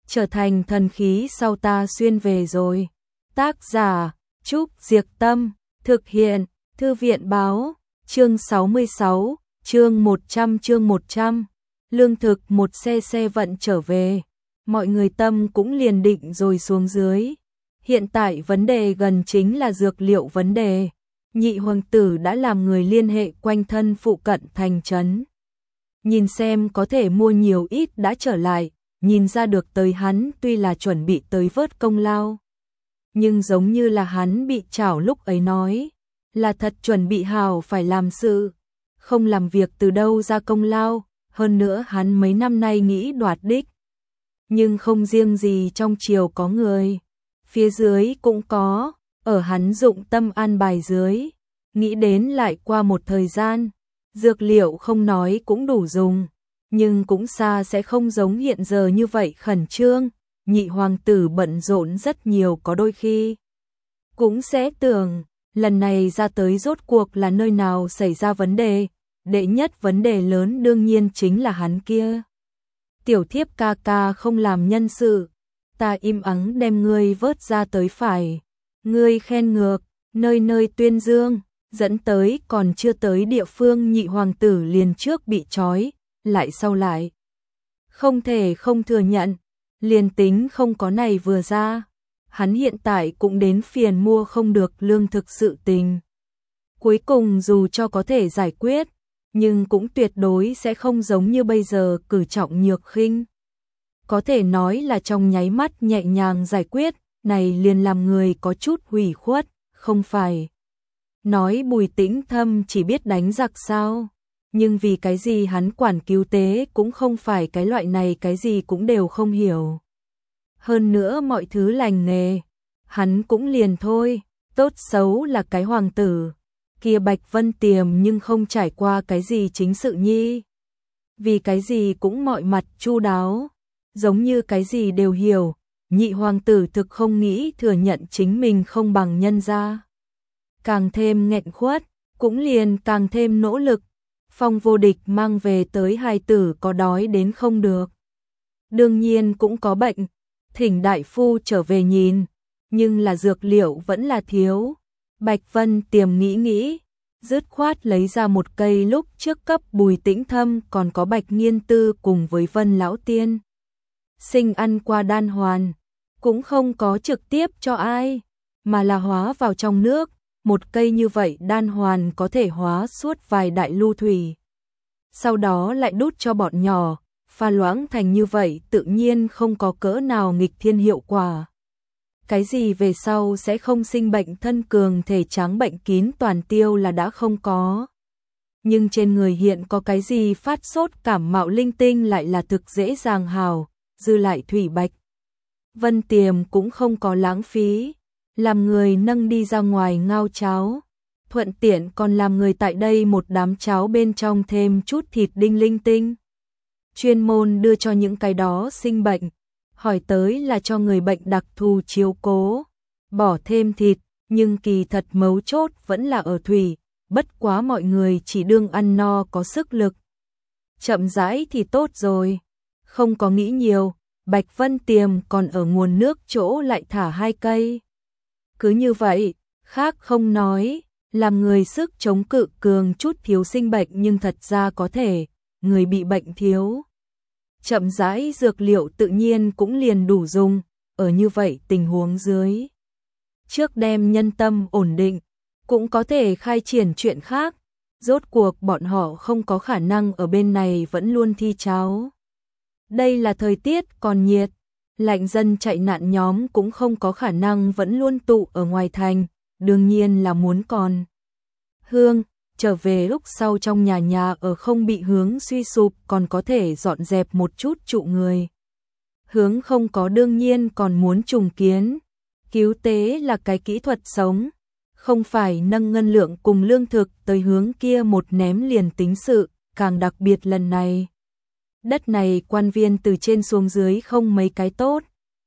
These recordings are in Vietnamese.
trở thành thần khí sau ta xuyên về rồi. Tác giả, Trúc Diệc Tâm, thực hiện, Thư viện báo, chương 66, chương 100. Lương thực một xe vận trở về, mọi người tâm cũng liền định rồi xuống dưới. Hiện tại vấn đề gần chính là dược liệu vấn đề. Nhị hoàng tử đã làm người liên hệ quanh thân phụ cận thành trấn. Nhìn xem có thể mua nhiều ít đã trở lại, nhìn ra được tới hắn tuy là chuẩn bị tới vớt công lao. Nhưng giống như là hắn bị trảo lúc ấy nói, là thật chuẩn bị hào phải làm sự, không làm việc từ đâu ra công lao, hơn nữa hắn mấy năm nay nghĩ đoạt đích. Nhưng không riêng gì trong triều có người, phía dưới cũng có, ở hắn dụng tâm an bài dưới, nghĩ đến lại qua một thời gian, dược liệu không nói cũng đủ dùng, nhưng cũng xa sẽ không giống hiện giờ như vậy khẩn trương. Nhị hoàng tử bận rộn rất nhiều, có đôi khi cũng sẽ tưởng lần này ra tới rốt cuộc là nơi nào xảy ra vấn đề. Đệ nhất vấn đề lớn đương nhiên chính là hắn kia. Tiểu thiếp ca ca không làm nhân sự, ta im ắng đem ngươi vớt ra tới phải. Ngươi khen ngược, nơi nơi tuyên dương, dẫn tới còn chưa tới địa phương nhị hoàng tử liền trước bị trói, lại sau lại. Không thể không thừa nhận, liền tính không có này vừa ra, hắn hiện tại cũng đến phiền mua không được lương thực sự tình. Cuối cùng dù cho có thể giải quyết, nhưng cũng tuyệt đối sẽ không giống như bây giờ cử trọng nhược khinh. Có thể nói là trong nháy mắt nhẹ nhàng giải quyết, này liền làm người có chút hủy khuất, không phải. Nói Bùi Tĩnh Thâm chỉ biết đánh giặc sao, nhưng vì cái gì hắn quản cứu tế cũng không phải cái loại này, cái gì cũng đều không hiểu. Hơn nữa mọi thứ lành nghề, hắn cũng liền thôi, tốt xấu là cái hoàng tử. Kia Bạch Vân Tiềm nhưng không trải qua cái gì chính sự nhi. Vì cái gì cũng mọi mặt chu đáo, giống như cái gì đều hiểu, nhị hoàng tử thực không nghĩ thừa nhận chính mình không bằng nhân gia. Càng thêm nghẹn khuất, cũng liền càng thêm nỗ lực. Phong Vô Địch mang về tới hài tử có đói đến không được. Đương nhiên cũng có bệnh, thỉnh đại phu trở về nhìn, nhưng là dược liệu vẫn là thiếu. Bạch Vân Tiềm nghĩ, dứt khoát lấy ra một cây lúc trước cấp Bùi Tĩnh Thâm còn có Bạch Nghiên Tư cùng với Vân Lão Tiên. Sinh ăn qua đan hoàn, cũng không có trực tiếp cho ai, mà là hóa vào trong nước. Một cây như vậy đan hoàn có thể hóa suốt vài đại lưu thủy. Sau đó lại đút cho bọn nhỏ, pha loãng thành như vậy tự nhiên không có cỡ nào nghịch thiên hiệu quả. Cái gì về sau sẽ không sinh bệnh thân cường thể trắng bệnh kín toàn tiêu là đã không có. Nhưng trên người hiện có cái gì phát sốt cảm mạo linh tinh lại là thực dễ dàng hào, dư lại thủy Bạch Vân Tiềm cũng không có lãng phí, làm người nâng đi ra ngoài ngao cháo, thuận tiện còn làm người tại đây một đám cháo bên trong thêm chút thịt đinh linh tinh. Chuyên môn đưa cho những cái đó sinh bệnh, hỏi tới là cho người bệnh đặc thù chiếu cố, bỏ thêm thịt, nhưng kỳ thật mấu chốt vẫn là ở thủy, bất quá mọi người chỉ đương ăn no có sức lực. Chậm rãi thì tốt rồi, không có nghĩ nhiều, Bạch Vân Tiềm còn ở nguồn nước chỗ lại thả 2 cây. Cứ như vậy, khác không nói, làm người sức chống cự cường chút thiếu sinh bệnh nhưng thật ra có thể, người bị bệnh thiếu. Chậm rãi dược liệu tự nhiên cũng liền đủ dùng, ở như vậy tình huống dưới. Trước đem nhân tâm ổn định, cũng có thể khai triển chuyện khác, rốt cuộc bọn họ không có khả năng ở bên này vẫn luôn thi cháo. Đây là thời tiết còn nhiệt, lạnh dân chạy nạn nhóm cũng không có khả năng vẫn luôn tụ ở ngoài thành, đương nhiên là muốn còn. Hương, trở về lúc sau trong nhà ở không bị hướng suy sụp còn có thể dọn dẹp một chút trụ người. Hướng không có đương nhiên còn muốn trùng kiến. Cứu tế là cái kỹ thuật sống, không phải nâng ngân lượng cùng lương thực tới hướng kia một ném liền tính sự, càng đặc biệt lần này. Đất này quan viên từ trên xuống dưới không mấy cái tốt.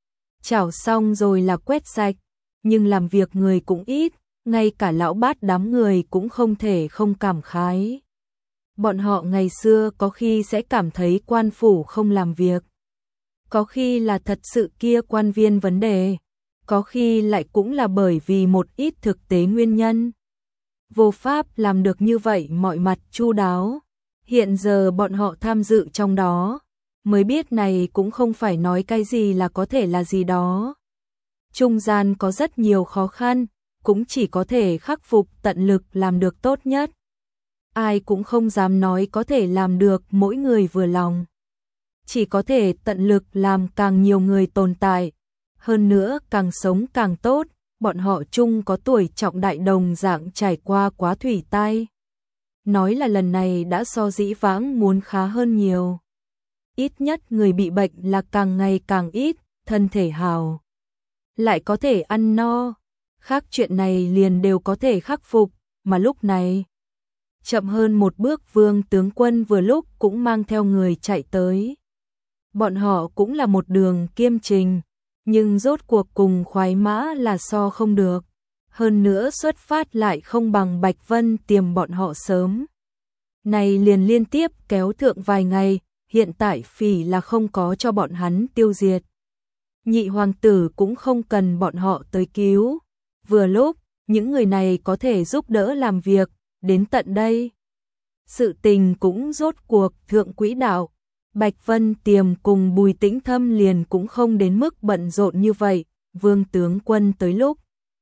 Chảo xong rồi là quét sạch, nhưng làm việc người cũng ít, ngay cả lão bát đám người cũng không thể không cảm khái. Bọn họ ngày xưa có khi sẽ cảm thấy quan phủ không làm việc. Có khi là thật sự kia quan viên vấn đề, có khi lại cũng là bởi vì một ít thực tế nguyên nhân. Vô pháp làm được như vậy mọi mặt chu đáo. Hiện giờ bọn họ tham dự trong đó, mới biết này cũng không phải nói cái gì là có thể là gì đó. Trung gian có rất nhiều khó khăn, cũng chỉ có thể khắc phục tận lực làm được tốt nhất. Ai cũng không dám nói có thể làm được mỗi người vừa lòng. Chỉ có thể tận lực làm càng nhiều người tồn tại, hơn nữa càng sống càng tốt, bọn họ chung có tuổi trọng đại đồng dạng trải qua quá thủy tai. Nói là lần này đã so dĩ vãng muốn khá hơn nhiều. Ít nhất người bị bệnh là càng ngày càng ít, thân thể hào. Lại có thể ăn no, khác chuyện này liền đều có thể khắc phục, mà lúc này. Chậm hơn một bước Vương tướng quân vừa lúc cũng mang theo người chạy tới. Bọn họ cũng là một đường kiêm trình, nhưng rốt cuộc cùng khoái mã là so không được. Hơn nữa xuất phát lại không bằng Bạch Vân Tiềm bọn họ sớm. Này liền liên tiếp kéo thượng vài ngày, hiện tại phỉ là không có cho bọn hắn tiêu diệt. Nhị hoàng tử cũng không cần bọn họ tới cứu. Vừa lúc, những người này có thể giúp đỡ làm việc, đến tận đây. Sự tình cũng rốt cuộc thượng quỹ đạo. Bạch Vân Tiềm cùng Bùi Tĩnh Thâm liền cũng không đến mức bận rộn như vậy. Vương tướng quân tới lúc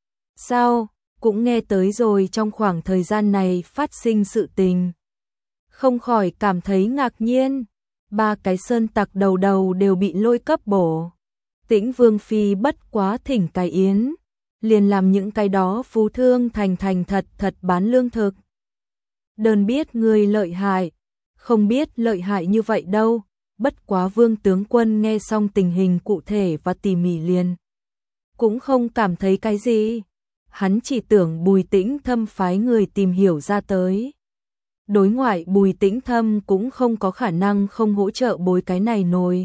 sau cũng nghe tới rồi trong khoảng thời gian này phát sinh sự tình. Không khỏi cảm thấy ngạc nhiên. 3 cái sơn tặc đầu đầu đều bị lôi cấp bổ. Tĩnh Vương Phi bất quá thỉnh cái yến, liền làm những cái đó phú thương thành thật bán lương thực. Đơn biết người lợi hại, không biết lợi hại như vậy đâu, bất quá Vương tướng quân nghe xong tình hình cụ thể và tỉ mỉ liền. Cũng không cảm thấy cái gì, hắn chỉ tưởng Bùi Tĩnh Thâm phái người tìm hiểu ra tới. Đối ngoại Bùi Tĩnh Thâm cũng không có khả năng không hỗ trợ bối cái này nồi.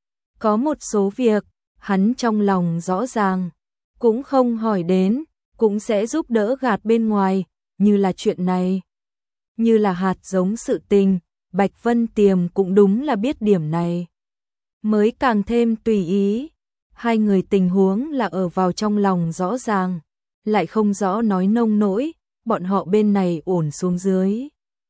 Có một số việc, hắn trong lòng rõ ràng, cũng không hỏi đến, cũng sẽ giúp đỡ gạt bên ngoài, như là chuyện này. Như là hạt giống sự tình, Bạch Vân Tiềm cũng đúng là biết điểm này. Mới càng thêm tùy ý, hai người tình huống là ở vào trong lòng rõ ràng, lại không rõ nói nông nỗi, bọn họ bên này ổn xuống dưới.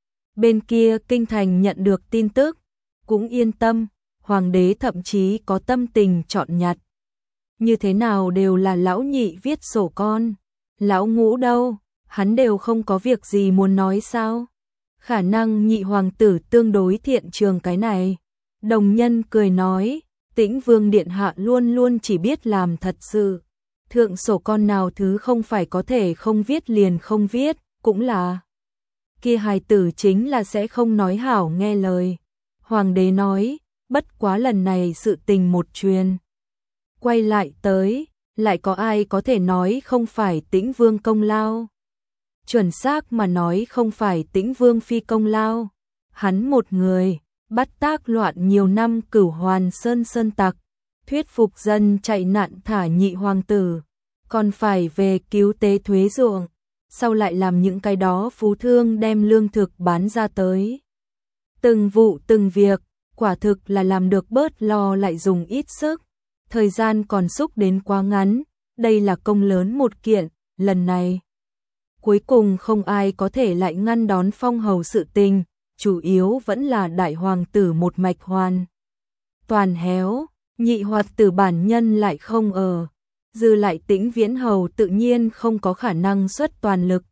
Bên kia kinh thành nhận được tin tức, cũng yên tâm, hoàng đế thậm chí có tâm tình chọn nhặt. Như thế nào đều là lão nhị viết sổ con, lão ngũ đâu, hắn đều không có việc gì muốn nói sao. Khả năng nhị hoàng tử tương đối thiện trường cái này. Đồng nhân cười nói, Tĩnh Vương điện hạ luôn luôn chỉ biết làm thật sự. Thượng sổ con nào thứ không phải có thể không viết liền không viết, cũng là. Kia hài tử chính là sẽ không nói hảo nghe lời. Hoàng đế nói, bất quá lần này sự tình một truyền. Quay lại tới, lại có ai có thể nói không phải Tĩnh Vương công lao. Chuẩn xác mà nói không phải Tĩnh Vương phi công lao. Hắn một người, bắt tác loạn nhiều năm Cửu Hoàn sơn tặc, thuyết phục dân chạy nạn thả nhị hoàng tử, còn phải về cứu tế thuế ruộng, sau lại làm những cái đó phú thương đem lương thực bán ra tới. Từng vụ từng việc, quả thực là làm được bớt lo lại dùng ít sức, thời gian còn xúc đến quá ngắn, đây là công lớn một kiện, lần này. Cuối cùng không ai có thể lại ngăn đón phong hầu sự tình, chủ yếu vẫn là đại hoàng tử một mạch hoàn. Toàn héo, nhị hoạt tử bản nhân lại không ở, dư lại Tĩnh Viễn hầu tự nhiên không có khả năng xuất toàn lực.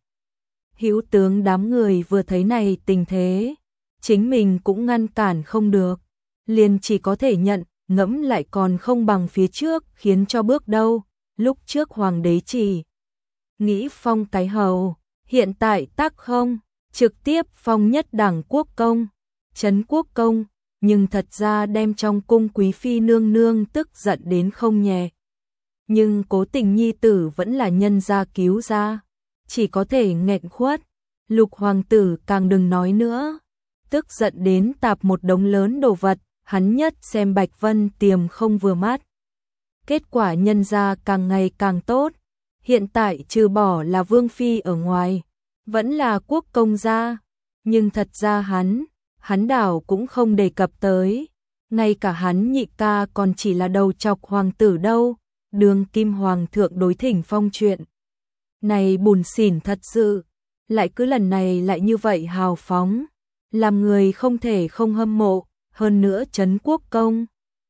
Hữu tướng đám người vừa thấy này tình thế, chính mình cũng ngăn cản không được, liền chỉ có thể nhận, ngẫm lại còn không bằng phía trước khiến cho bước đâu, lúc trước hoàng đế chỉ nghĩ phong cái hầu, hiện tại tác không, trực tiếp phong nhất đẳng quốc công, trấn quốc công, nhưng thật ra đem trong cung quý phi nương nương tức giận đến không nhẹ. Nhưng cố tình nhi tử vẫn là nhân gia cứu ra, chỉ có thể nghẹn khuất, lục hoàng tử càng đừng nói nữa, tức giận đến tạp một đống lớn đồ vật, hắn nhất xem Bạch Vân Tiềm không vừa mắt. Kết quả nhân gia càng ngày càng tốt, hiện tại trừ bỏ là vương phi ở ngoài, vẫn là quốc công gia, nhưng thật ra hắn đảo cũng không đề cập tới, Ngay cả hắn nhị ca còn chỉ là đầu chọc hoàng tử đâu, đương kim hoàng thượng đối thỉnh phong chuyện. Này bùn xỉn thật sự, lại cứ lần này lại như vậy hào phóng, làm người không thể không hâm mộ, hơn nữa trấn quốc công.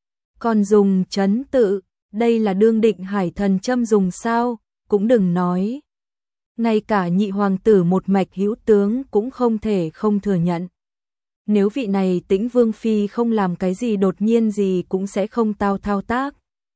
Còn dùng trấn tự, đây là đương định hải thần châm dùng sao, cũng đừng nói. Ngay cả nhị hoàng tử một mạch hữu tướng cũng không thể không thừa nhận. Nếu vị này Tĩnh Vương Phi không làm cái gì đột nhiên gì cũng sẽ không thao tác.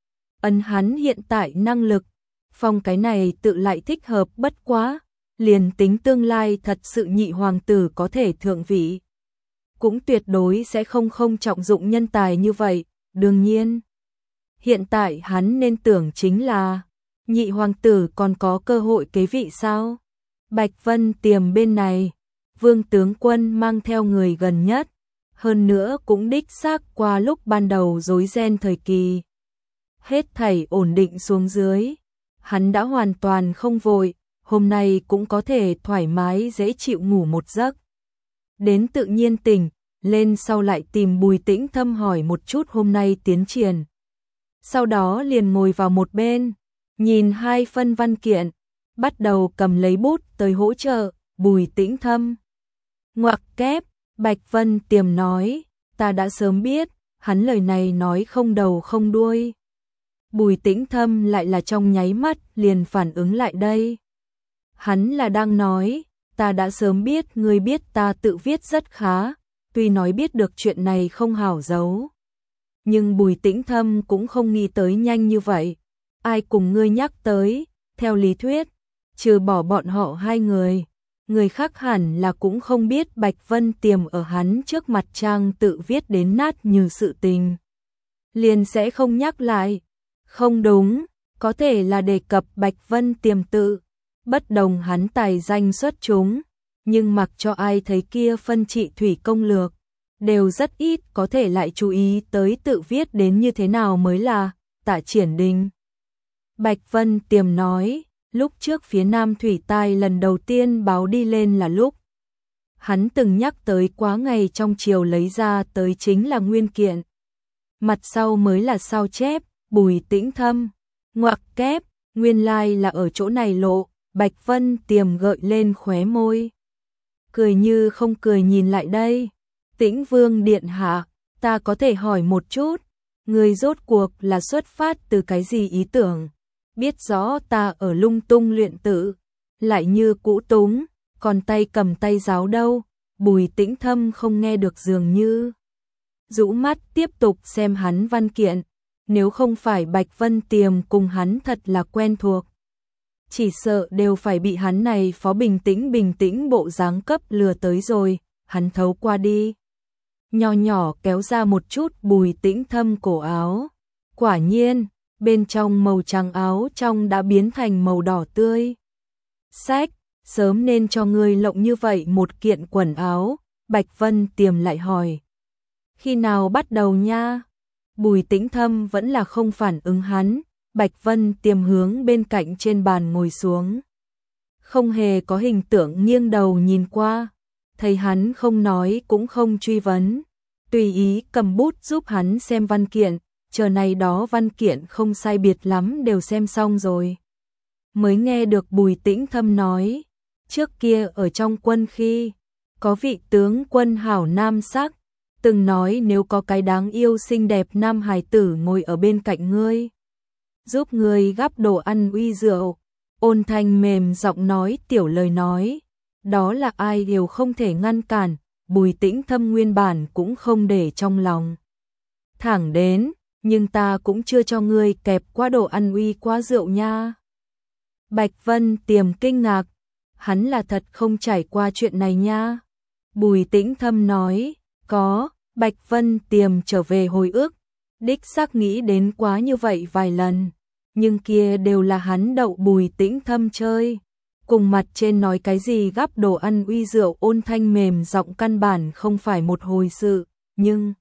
Ấn hắn hiện tại năng lực, phong cái này tự lại thích hợp bất quá, liền tính tương lai thật sự nhị hoàng tử có thể thượng vị. Cũng tuyệt đối sẽ không trọng dụng nhân tài như vậy, đương nhiên. Hiện tại hắn nên tưởng chính là, nhị hoàng tử còn có cơ hội kế vị sao? Bạch Vân Tiềm bên này, Vương tướng quân mang theo người gần nhất, hơn nữa cũng đích xác qua lúc ban đầu rối ren thời kỳ. Hết thảy ổn định xuống dưới, hắn đã hoàn toàn không vội, hôm nay cũng có thể thoải mái dễ chịu ngủ một giấc. Đến tự nhiên tỉnh, lên sau lại tìm Bùi Tĩnh thăm hỏi một chút hôm nay tiến triển. Sau đó liền ngồi vào một bên, nhìn hai phân văn kiện, bắt đầu cầm lấy bút tới hỗ trợ, Bùi Tĩnh thâm. Ngoặc kép, Bạch Vân Tiềm nói, ta đã sớm biết, hắn lời này nói không đầu không đuôi. Bùi Tĩnh thâm lại là trong nháy mắt liền phản ứng lại đây. Hắn là đang nói, ta đã sớm biết ngươi biết ta tự viết rất khá, tuy nói biết được chuyện này không hảo giấu. Nhưng Bùi Tĩnh thâm cũng không nghĩ tới nhanh như vậy. Ai cùng ngươi nhắc tới, theo lý thuyết, trừ bỏ bọn họ hai người khác hẳn là cũng không biết Bạch Vân Tiềm ở hắn trước mặt trang tự viết đến nát như sự tình. Liền sẽ không nhắc lại. Không đúng, có thể là đề cập Bạch Vân Tiềm tự, bất đồng hắn tài danh xuất chúng, nhưng mặc cho ai thấy kia phân trị thủy công lược, đều rất ít có thể lại chú ý tới tự viết đến như thế nào mới là Tạ Triển Đình. Bạch Vân Tiềm nói, lúc trước phía Nam thủy tai lần đầu tiên báo đi lên là lúc hắn từng nhắc tới quá ngày trong triều lấy ra tới chính là nguyên kiện. Mặt sau mới là sao chép, Bùi Tĩnh thâm. Ngoặc kép, nguyên lai là ở chỗ này lộ, Bạch Vân Tiềm gợi lên khóe môi. Cười như không cười nhìn lại đây. Tĩnh Vương điện hạ, ta có thể hỏi một chút, người rốt cuộc là xuất phát từ cái gì ý tưởng? Biết rõ ta ở lung tung luyện tự, lại như cũ túng, còn tay cầm tay giáo đâu, Bùi Tĩnh thâm không nghe được dường như. Rũ mắt tiếp tục xem hắn văn kiện, nếu không phải Bạch Vân Tiềm cùng hắn thật là quen thuộc. Chỉ sợ đều phải bị hắn này phó bình tĩnh bộ dáng cấp lừa tới rồi, hắn thấu qua đi. Nho nhỏ kéo ra một chút Bùi Tĩnh thâm cổ áo. Quả nhiên, bên trong màu trắng áo trong đã biến thành màu đỏ tươi. Sách, sớm nên cho ngươi lộng như vậy một kiện quần áo, Bạch Vân Tiềm lại hỏi. Khi nào bắt đầu nha? Bùi Tĩnh thâm vẫn là không phản ứng hắn, Bạch Vân Tiềm hướng bên cạnh trên bàn ngồi xuống. Không hề có hình tượng nghiêng đầu nhìn qua, thấy hắn không nói cũng không truy vấn, tùy ý cầm bút giúp hắn xem văn kiện, chờ này đó văn kiện không sai biệt lắm đều xem xong rồi. Mới nghe được Bùi Tĩnh thâm nói, trước kia ở trong quân khi, có vị tướng quân hảo nam sắc, từng nói nếu có cái đáng yêu xinh đẹp nam hài tử ngồi ở bên cạnh ngươi, giúp ngươi gắp đồ ăn uy rượu, ôn thanh mềm giọng nói tiểu lời nói, đó là ai đều không thể ngăn cản, Bùi Tĩnh thâm nguyên bản cũng không để trong lòng. Thẳng đến, nhưng ta cũng chưa cho ngươi kẹp qua đồ ăn uy qua rượu nha. Bạch Vân Tiềm kinh ngạc, hắn là thật không trải qua chuyện này nha. Bùi Tĩnh thâm nói, có, Bạch Vân Tiềm trở về hồi ức, đích xác nghĩ đến quá như vậy vài lần, nhưng kia đều là hắn đậu Bùi Tĩnh thâm chơi. Cùng mặt trên nói cái gì gắp đồ ăn uy rượu ôn thanh mềm giọng căn bản không phải một hồi sự, nhưng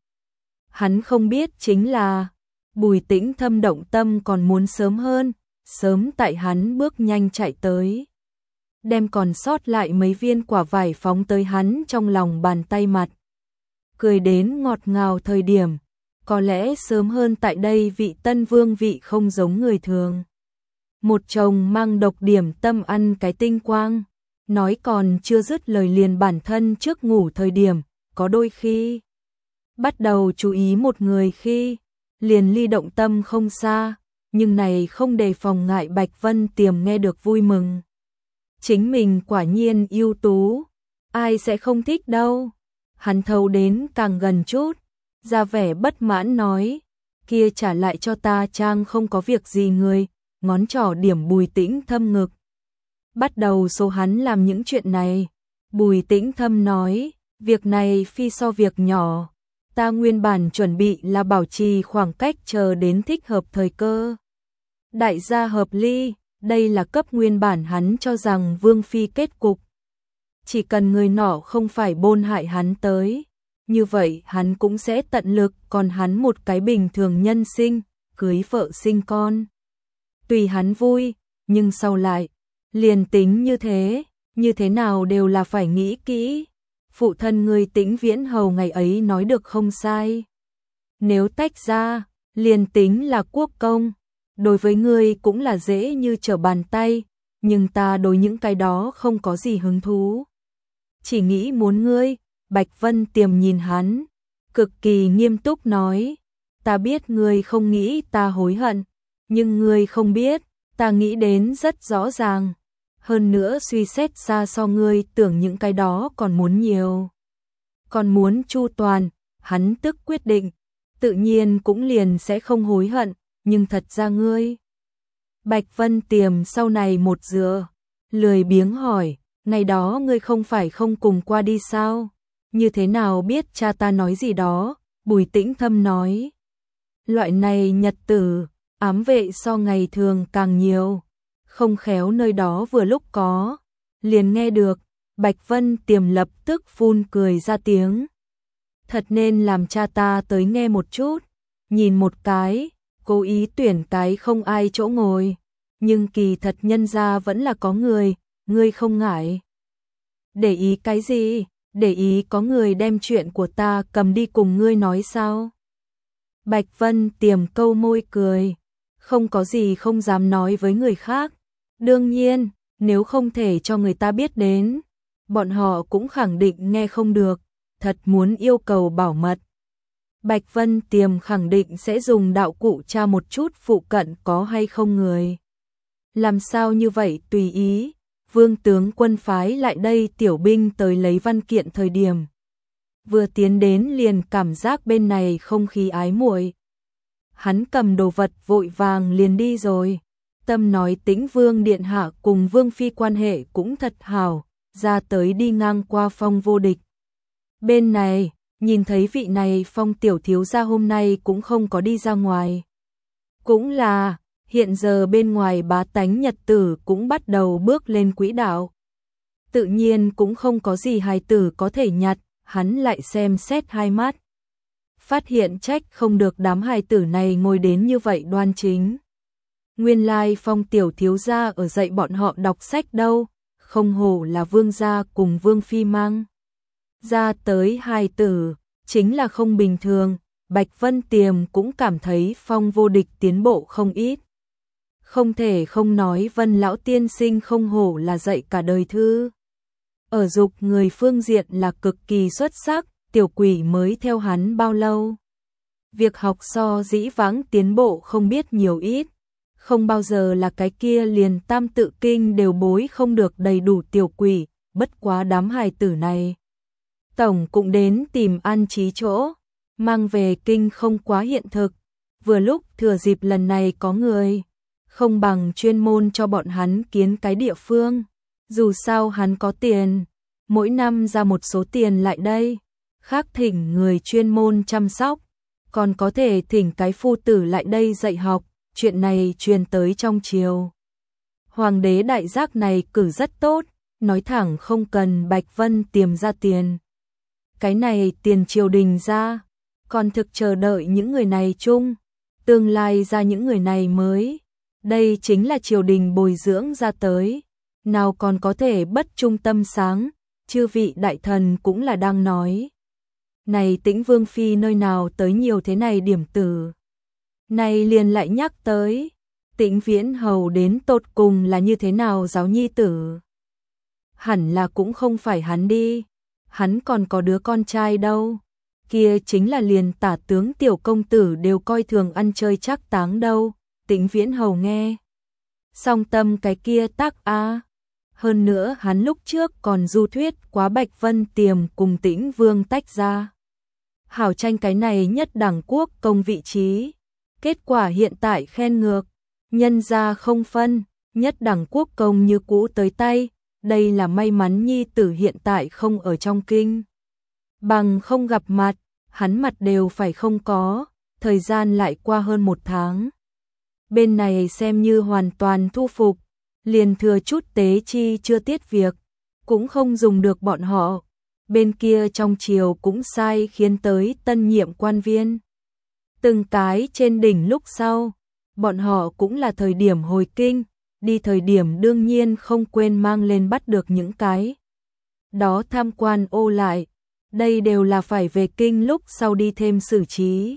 hắn không biết chính là Bùi Tĩnh thâm động tâm còn muốn sớm hơn, sớm tại hắn bước nhanh chạy tới, đem còn sót lại mấy viên quả vải phóng tới hắn trong lòng bàn tay mặt. Cười đến ngọt ngào thời điểm, có lẽ sớm hơn tại đây vị tân vương vị không giống người thường. Một chồng mang độc điểm tâm ăn cái tinh quang, nói còn chưa dứt lời liền bản thân trước ngủ thời điểm, có đôi khi bắt đầu chú ý một người khi liền ly động tâm không xa, nhưng này không đề phòng ngại Bạch Vân Tiềm nghe được vui mừng. Chính mình quả nhiên ưu tú, ai sẽ không thích đâu. Hắn thâu đến càng gần chút, ra vẻ bất mãn nói, kia trả lại cho ta trang không có việc gì người, ngón trỏ điểm Bùi Tĩnh Thâm ngực. Bắt đầu số hắn làm những chuyện này, Bùi Tĩnh Thâm nói, việc này phi so việc nhỏ, ta nguyên bản chuẩn bị là bảo trì khoảng cách chờ đến thích hợp thời cơ. Đại gia hợp ly, đây là cấp nguyên bản hắn cho rằng Vương Phi kết cục. Chỉ cần người nọ không phải bôn hại hắn tới, như vậy hắn cũng sẽ tận lực, còn hắn một cái bình thường nhân sinh, cưới vợ sinh con. Tùy hắn vui, nhưng sau lại, liền tính như thế nào đều là phải nghĩ kỹ. Phụ thân người Tĩnh Viễn Hầu ngày ấy nói được không sai. Nếu tách ra, liền tính là quốc công, đối với ngươi cũng là dễ như trở bàn tay, nhưng ta đối những cái đó không có gì hứng thú. Chỉ nghĩ muốn ngươi. Bạch Vân Tiềm nhìn hắn, cực kỳ nghiêm túc nói, ta biết ngươi không nghĩ ta hối hận, nhưng ngươi không biết, ta nghĩ đến rất rõ ràng. Hơn nữa suy xét xa so ngươi tưởng những cái đó còn muốn nhiều. Còn muốn chu toàn, hắn tức quyết định, tự nhiên cũng liền sẽ không hối hận, nhưng thật ra ngươi. Bạch Vân Tiềm sau này một dựa, lười biếng hỏi, ngày đó ngươi không phải không cùng qua đi sao? Như thế nào biết cha ta nói gì đó? Bùi Tĩnh Thâm nói, loại này nhật tử, ám vệ so ngày thường càng nhiều, không khéo nơi đó vừa lúc có, liền nghe được. Bạch Vân Tiềm lập tức phun cười ra tiếng. Thật nên làm cha ta tới nghe một chút, nhìn một cái, cố ý tuyển cái không ai chỗ ngồi, nhưng kỳ thật nhân ra vẫn là có người, ngươi không ngại. Để ý cái gì? Để ý có người đem chuyện của ta cầm đi cùng ngươi nói sao? Bạch Vân Tiềm câu môi cười, không có gì không dám nói với người khác. Đương nhiên, nếu không thể cho người ta biết đến, bọn họ cũng khẳng định nghe không được, thật muốn yêu cầu bảo mật. Bạch Vân Tiềm khẳng định sẽ dùng đạo cụ tra một chút phụ cận có hay không người. Làm sao như vậy tùy ý? Vương tướng quân phái lại đây tiểu binh tới lấy văn kiện thời điểm. Vừa tiến đến liền cảm giác bên này không khí ái muội. Hắn cầm đồ vật vội vàng liền đi rồi. Tâm nói Tĩnh Vương điện hạ cùng Vương Phi quan hệ cũng thật hảo, ra tới đi ngang qua Phong vô địch. Bên này, nhìn thấy vị này Phong tiểu thiếu gia hôm nay cũng không có đi ra ngoài. Cũng là, hiện giờ bên ngoài bá tánh nhật tử cũng bắt đầu bước lên quỹ đạo. Tự nhiên cũng không có gì hài tử có thể nhặt, hắn lại xem xét hai mắt. Phát hiện trách không được đám hài tử này ngồi đến như vậy đoan chính. Nguyên lai Phong tiểu thiếu gia ở dạy bọn họ đọc sách đâu, không hổ là vương gia cùng Vương Phi mang. Ra tới hài tử, chính là không bình thường, Bạch Vân Tiềm cũng cảm thấy Phong vô địch tiến bộ không ít. Không thể không nói Vân lão tiên sinh không hổ là dạy cả đời thư. Ở dục người phương diện là cực kỳ xuất sắc, tiểu quỷ mới theo hắn bao lâu. Việc học so dĩ vãng tiến bộ không biết nhiều ít, không bao giờ là cái kia liền tam tự kinh đều bối không được đầy đủ tiểu quỷ, bất quá đám hài tử này. Tổng cũng đến tìm ăn trí chỗ, mang về kinh không quá hiện thực, vừa lúc thừa dịp lần này có người. Không bằng chuyên môn cho bọn hắn kiến cái địa phương, dù sao hắn có tiền, mỗi năm ra một số tiền lại đây, khác thỉnh người chuyên môn chăm sóc, còn có thể thỉnh cái phu tử lại đây dạy học, chuyện này truyền tới trong triều. Hoàng đế đại giác này cử rất tốt, nói thẳng không cần Bạch Vân Tiềm ra tiền. Cái này tiền triều đình ra, còn thực chờ đợi những người này chung, tương lai ra những người này mới. Đây chính là triều đình bồi dưỡng ra tới, nào còn có thể bất trung tâm sáng, chư vị đại thần cũng là đang nói. Này Tĩnh Vương Phi nơi nào tới nhiều thế này điểm tử. Này liền lại nhắc tới, Tĩnh Viễn Hầu đến tột cùng là như thế nào giáo nhi tử. Hẳn là cũng không phải hắn đi, hắn còn có đứa con trai đâu. Kia chính là liền tả tướng tiểu công tử đều coi thường ăn chơi chắc táng đâu. Tĩnh Viễn Hầu nghe song tâm cái kia tác a. Hơn nữa hắn lúc trước còn du thuyết quá Bạch Vân Tiềm cùng Tĩnh Vương tách ra. Hảo tranh cái này nhất đẳng quốc công vị trí. Kết quả hiện tại khen ngược, nhân ra không phân, nhất đẳng quốc công như cũ tới tay. Đây là may mắn nhi tử hiện tại không ở trong kinh. Bằng không gặp mặt, hắn mặt đều phải không có, thời gian lại qua hơn 1 tháng. Bên này xem như hoàn toàn thu phục, liền thừa chút tế chi chưa tiết việc, cũng không dùng được bọn họ. Bên kia trong triều cũng sai khiến tới tân nhiệm quan viên. Từng cái trên đỉnh lúc sau, bọn họ cũng là thời điểm hồi kinh, đi thời điểm đương nhiên không quên mang lên bắt được những cái. Đó tham quan ô lại, đây đều là phải về kinh lúc sau đi thêm xử trí.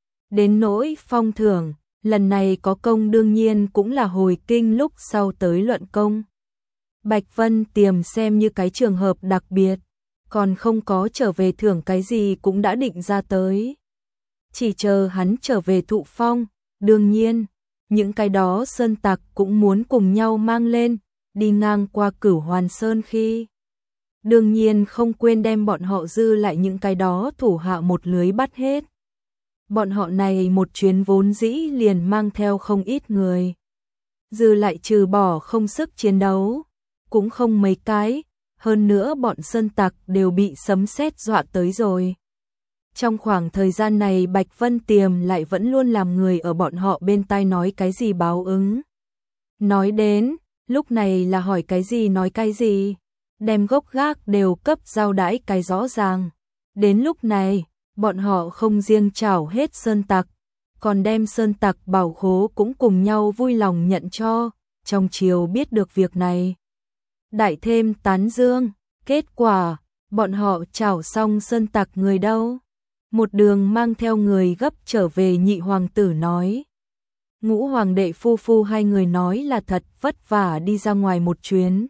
Đến nỗi phong thưởng, lần này có công đương nhiên cũng là hồi kinh lúc sau tới luận công. Bạch Vân Tiềm xem như cái trường hợp đặc biệt, còn không có trở về thưởng cái gì cũng đã định ra tới. Chỉ chờ hắn trở về thụ phong, đương nhiên, những cái đó sơn tặc cũng muốn cùng nhau mang lên, đi ngang qua Cửu Hoàn Sơn khi. Đương nhiên không quên đem bọn họ dư lại những cái đó thủ hạ một lưới bắt hết. Bọn họ này một chuyến vốn dĩ liền mang theo không ít người. Dư lại trừ bỏ không sức chiến đấu, cũng không mấy cái, hơn nữa bọn sơn tặc đều bị sấm sét dọa tới rồi. Trong khoảng thời gian này Bạch Vân Tiềm lại vẫn luôn làm người ở bọn họ bên tai nói cái gì báo ứng. Nói đến, lúc này là hỏi cái gì nói cái gì, đem gốc gác đều cấp giao đãi cái rõ ràng. Đến lúc này, bọn họ không riêng trảo hết sơn tặc, còn đem sơn tặc bảo khố cũng cùng nhau vui lòng nhận cho. Trong triều biết được việc này, đại thêm tán dương. Kết quả, bọn họ trảo xong sơn tặc người đâu. Một đường mang theo người gấp trở về nhị hoàng tử nói. Ngũ hoàng đệ phu phu hai người nói là thật vất vả đi ra ngoài một chuyến.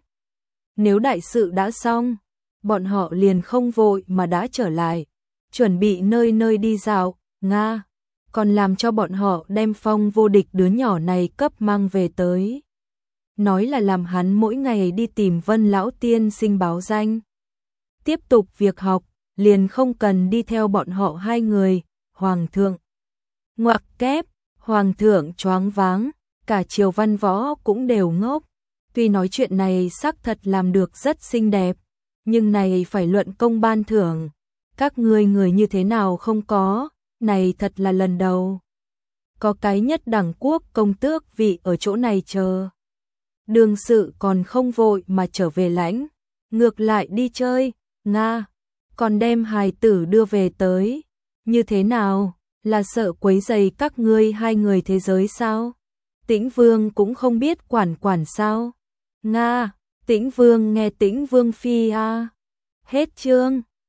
Nếu đại sự đã xong, bọn họ liền không vội mà đã trở lại, chuẩn bị nơi nơi đi dạo, Nga, còn làm cho bọn họ đem Phong Vô Địch đứa nhỏ này cấp mang về tới. Nói là làm hắn mỗi ngày đi tìm Vân lão tiên sinh báo danh. Tiếp tục việc học, liền không cần đi theo bọn họ hai người. Hoàng thượng ngoặc kép, hoàng thượng choáng váng, cả triều văn võ cũng đều ngốc. Tuy nói chuyện này xác thật làm được rất xinh đẹp, nhưng này phải luận công ban thưởng. Các ngươi người như thế nào không có, này thật là lần đầu. Có cái nhất đẳng quốc công tước vị ở chỗ này chờ. Đương sự còn không vội mà trở về lãnh, ngược lại đi chơi, Nga, còn đem hài tử đưa về tới. Như thế nào, là sợ quấy rầy các ngươi hai người thế giới sao? Tĩnh Vương cũng không biết quản sao? Nga, Tĩnh Vương nghe Tĩnh Vương phi a. Hết chương.